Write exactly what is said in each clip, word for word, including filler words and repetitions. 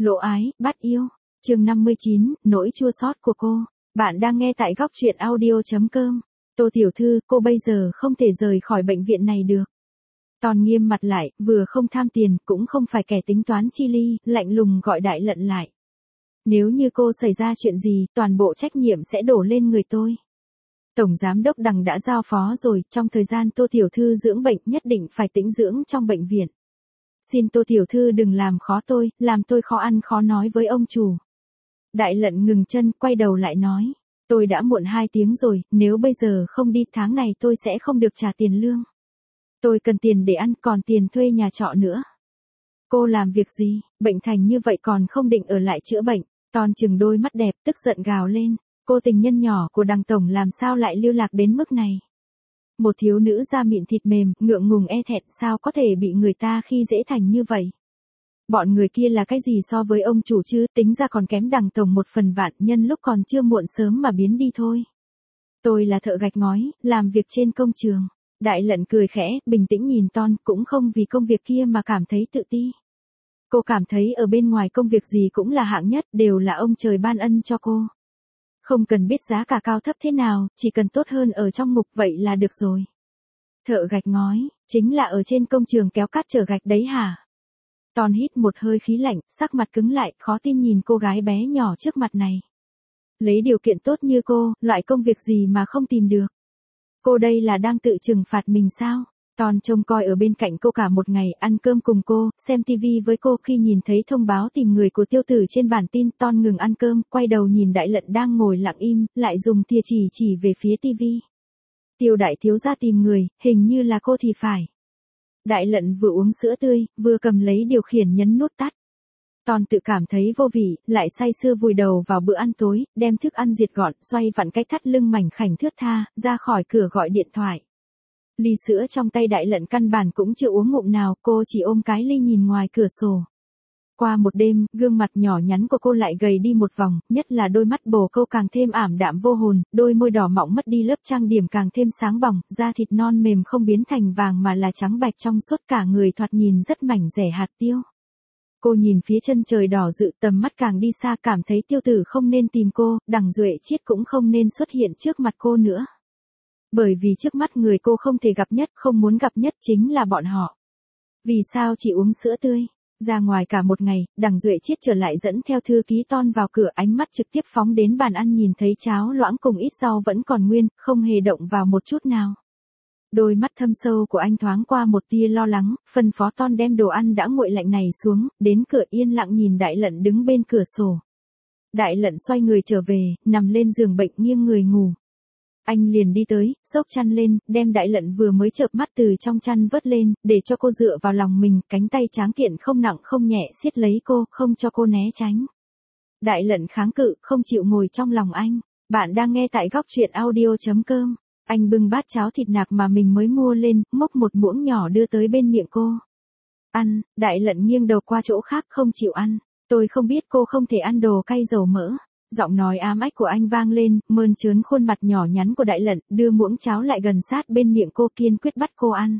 Lộ ái, bắt yêu. Chương năm mươi chín, nỗi chua xót của cô. Bạn đang nghe tại góc truyện audio chấm com. Tô tiểu thư, cô bây giờ không thể rời khỏi bệnh viện này được. Tòn nghiêm mặt lại, vừa không tham tiền, cũng không phải kẻ tính toán chi ly, lạnh lùng gọi Đại Lận lại. Nếu như cô xảy ra chuyện gì, toàn bộ trách nhiệm sẽ đổ lên người tôi. Tổng giám đốc Đằng đã giao phó rồi, trong thời gian Tô tiểu thư dưỡng bệnh nhất định phải tĩnh dưỡng trong bệnh viện. Xin Tô tiểu thư đừng làm khó tôi, làm tôi khó ăn khó nói với ông chủ. Đại Lận ngừng chân, quay đầu lại nói. Tôi đã muộn hai tiếng rồi, nếu bây giờ không đi tháng này tôi sẽ không được trả tiền lương. Tôi cần tiền để ăn, còn tiền thuê nhà trọ nữa. Cô làm việc gì, bệnh thành như vậy còn không định ở lại chữa bệnh. Ton chừng đôi mắt đẹp, tức giận gào lên. Cô tình nhân nhỏ của Đằng tổng làm sao lại lưu lạc đến mức này. Một thiếu nữ da mịn thịt mềm, ngượng ngùng e thẹn, sao có thể bị người ta khi dễ thành như vậy. Bọn người kia là cái gì so với ông chủ chứ, tính ra còn kém Đằng tổng một phần vạn, nhân lúc còn chưa muộn sớm mà biến đi thôi. Tôi là thợ gạch ngói, làm việc trên công trường. Đại Lận cười khẽ, bình tĩnh nhìn Ton, cũng không vì công việc kia mà cảm thấy tự ti. Cô cảm thấy ở bên ngoài công việc gì cũng là hạng nhất, đều là ông trời ban ân cho cô. Không cần biết giá cả cao thấp thế nào, chỉ cần tốt hơn ở trong mục vậy là được rồi. Thợ gạch ngói, chính là ở trên công trường kéo cát chở gạch đấy hả? Ton hít một hơi khí lạnh, sắc mặt cứng lại, khó tin nhìn cô gái bé nhỏ trước mặt này. Lấy điều kiện tốt như cô, loại công việc gì mà không tìm được? Cô đây là đang tự trừng phạt mình sao? Ton trông coi ở bên cạnh cô cả một ngày, ăn cơm cùng cô, xem tivi với cô. Khi nhìn thấy thông báo tìm người của Tiêu Tử trên bản tin, Ton ngừng ăn cơm, quay đầu nhìn Đại Lận đang ngồi lặng im, lại dùng thìa chỉ chỉ về phía tivi. Tiêu đại thiếu gia tìm người, hình như là cô thì phải. Đại Lận vừa uống sữa tươi, vừa cầm lấy điều khiển nhấn nút tắt. Ton tự cảm thấy vô vị, lại say sưa vùi đầu vào bữa ăn tối, đem thức ăn diệt gọn, xoay vặn cái thắt lưng mảnh khảnh thướt tha, ra khỏi cửa gọi điện thoại. Ly sữa trong tay Đại Lận căn bản cũng chưa uống ngụm nào, cô chỉ ôm cái ly nhìn ngoài cửa sổ. Qua một đêm, gương mặt nhỏ nhắn của cô lại gầy đi một vòng, nhất là đôi mắt bồ câu càng thêm ảm đạm vô hồn, đôi môi đỏ mọng mất đi lớp trang điểm càng thêm sáng bỏng, da thịt non mềm không biến thành vàng mà là trắng bạch trong suốt, cả người thoạt nhìn rất mảnh rẻ hạt tiêu. Cô nhìn phía chân trời đỏ rực, tầm mắt càng đi xa, cảm thấy Tiêu Tử không nên tìm cô, Đằng Duệ Chiết cũng không nên xuất hiện trước mặt cô nữa. Bởi vì trước mắt người cô không thể gặp nhất, không muốn gặp nhất chính là bọn họ. Vì sao chỉ uống sữa tươi? Ra ngoài cả một ngày, Đằng Duệ Chiết trở lại dẫn theo thư ký Ton vào cửa, ánh mắt trực tiếp phóng đến bàn ăn, nhìn thấy cháo loãng cùng ít rau vẫn còn nguyên, không hề động vào một chút nào. Đôi mắt thâm sâu của anh thoáng qua một tia lo lắng, phân phó Ton đem đồ ăn đã nguội lạnh này xuống, đến cửa yên lặng nhìn Đại Lận đứng bên cửa sổ. Đại Lận xoay người trở về, nằm lên giường bệnh nghiêng người ngủ. Anh liền đi tới, xốc chăn lên, đem Đại Lận vừa mới chợp mắt từ trong chăn vớt lên, để cho cô dựa vào lòng mình, cánh tay tráng kiện không nặng không nhẹ siết lấy cô, không cho cô né tránh. Đại Lận kháng cự, không chịu ngồi trong lòng anh. Bạn đang nghe tại góc truyện audio chấm com. Anh bưng bát cháo thịt nạc mà mình mới mua lên, múc một muỗng nhỏ đưa tới bên miệng cô. Ăn, Đại Lận nghiêng đầu qua chỗ khác không chịu ăn. Tôi không biết cô không thể ăn đồ cay dầu mỡ. Giọng nói ám ách của anh vang lên, mơn trớn khuôn mặt nhỏ nhắn của Đại Lận, đưa muỗng cháo lại gần sát bên miệng cô, kiên quyết bắt cô ăn.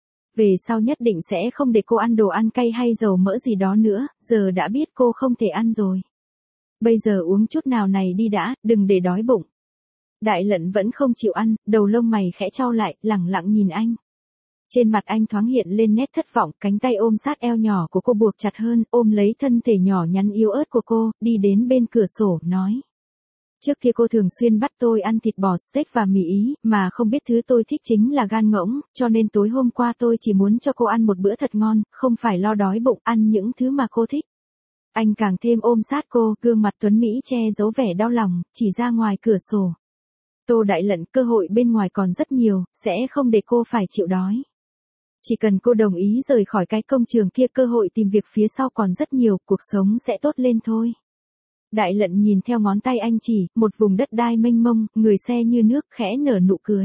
Về sau nhất định sẽ không để cô ăn đồ ăn cay hay dầu mỡ gì đó nữa, giờ đã biết cô không thể ăn rồi. Bây giờ uống chút nào này đi đã, đừng để đói bụng. Đại Lận vẫn không chịu ăn, đầu lông mày khẽ chau lại, lẳng lặng nhìn anh. Trên mặt anh thoáng hiện lên nét thất vọng, cánh tay ôm sát eo nhỏ của cô buộc chặt hơn, ôm lấy thân thể nhỏ nhắn yếu ớt của cô, đi đến bên cửa sổ, nói. Trước kia cô thường xuyên bắt tôi ăn thịt bò steak và mì Ý, mà không biết thứ tôi thích chính là gan ngỗng, cho nên tối hôm qua tôi chỉ muốn cho cô ăn một bữa thật ngon, không phải lo đói bụng, ăn những thứ mà cô thích. Anh càng thêm ôm sát cô, gương mặt tuấn Mỹ che giấu vẻ đau lòng, chỉ ra ngoài cửa sổ. Tô Đại Lận, cơ hội bên ngoài còn rất nhiều, sẽ không để cô phải chịu đói. Chỉ cần cô đồng ý rời khỏi cái công trường kia, cơ hội tìm việc phía sau còn rất nhiều, cuộc sống sẽ tốt lên thôi. Đại Lận nhìn theo ngón tay anh chỉ, một vùng đất đai mênh mông, người xe như nước, khẽ nở nụ cười.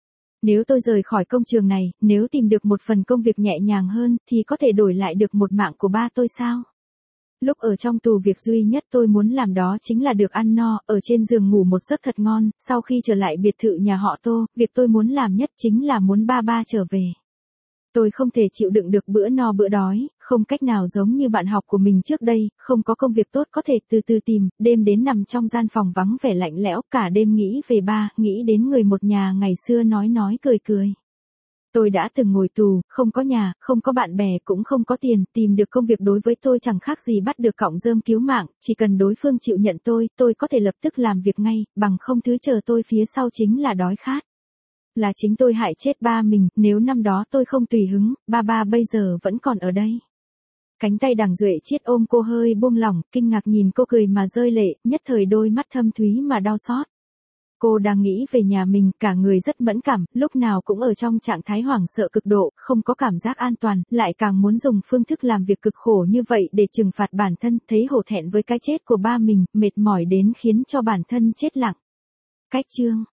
Nếu tôi rời khỏi công trường này, nếu tìm được một phần công việc nhẹ nhàng hơn, thì có thể đổi lại được một mạng của ba tôi sao? Lúc ở trong tù việc duy nhất tôi muốn làm đó chính là được ăn no, ở trên giường ngủ một giấc thật ngon, sau khi trở lại biệt thự nhà họ Tô, việc tôi muốn làm nhất chính là muốn ba ba trở về. Tôi không thể chịu đựng được bữa no bữa đói, không cách nào giống như bạn học của mình trước đây, không có công việc tốt có thể từ từ tìm, đêm đến nằm trong gian phòng vắng vẻ lạnh lẽo, cả đêm nghĩ về ba, nghĩ đến người một nhà ngày xưa nói nói cười cười. Tôi đã từng ngồi tù, không có nhà, không có bạn bè, cũng không có tiền, tìm được công việc đối với tôi chẳng khác gì bắt được cọng rơm cứu mạng, chỉ cần đối phương chịu nhận tôi, tôi có thể lập tức làm việc ngay, bằng không thứ chờ tôi phía sau chính là đói khát. Là chính tôi hại chết ba mình, nếu năm đó tôi không tùy hứng, ba ba bây giờ vẫn còn ở đây. Cánh tay Đằng Duệ Chiết ôm cô hơi buông lỏng, kinh ngạc nhìn cô cười mà rơi lệ, nhất thời đôi mắt thâm thúy mà đau xót. Cô đang nghĩ về nhà mình, cả người rất mẫn cảm, lúc nào cũng ở trong trạng thái hoảng sợ cực độ, không có cảm giác an toàn, lại càng muốn dùng phương thức làm việc cực khổ như vậy để trừng phạt bản thân, thấy hổ thẹn với cái chết của ba mình, mệt mỏi đến khiến cho bản thân chết lặng. Cách chương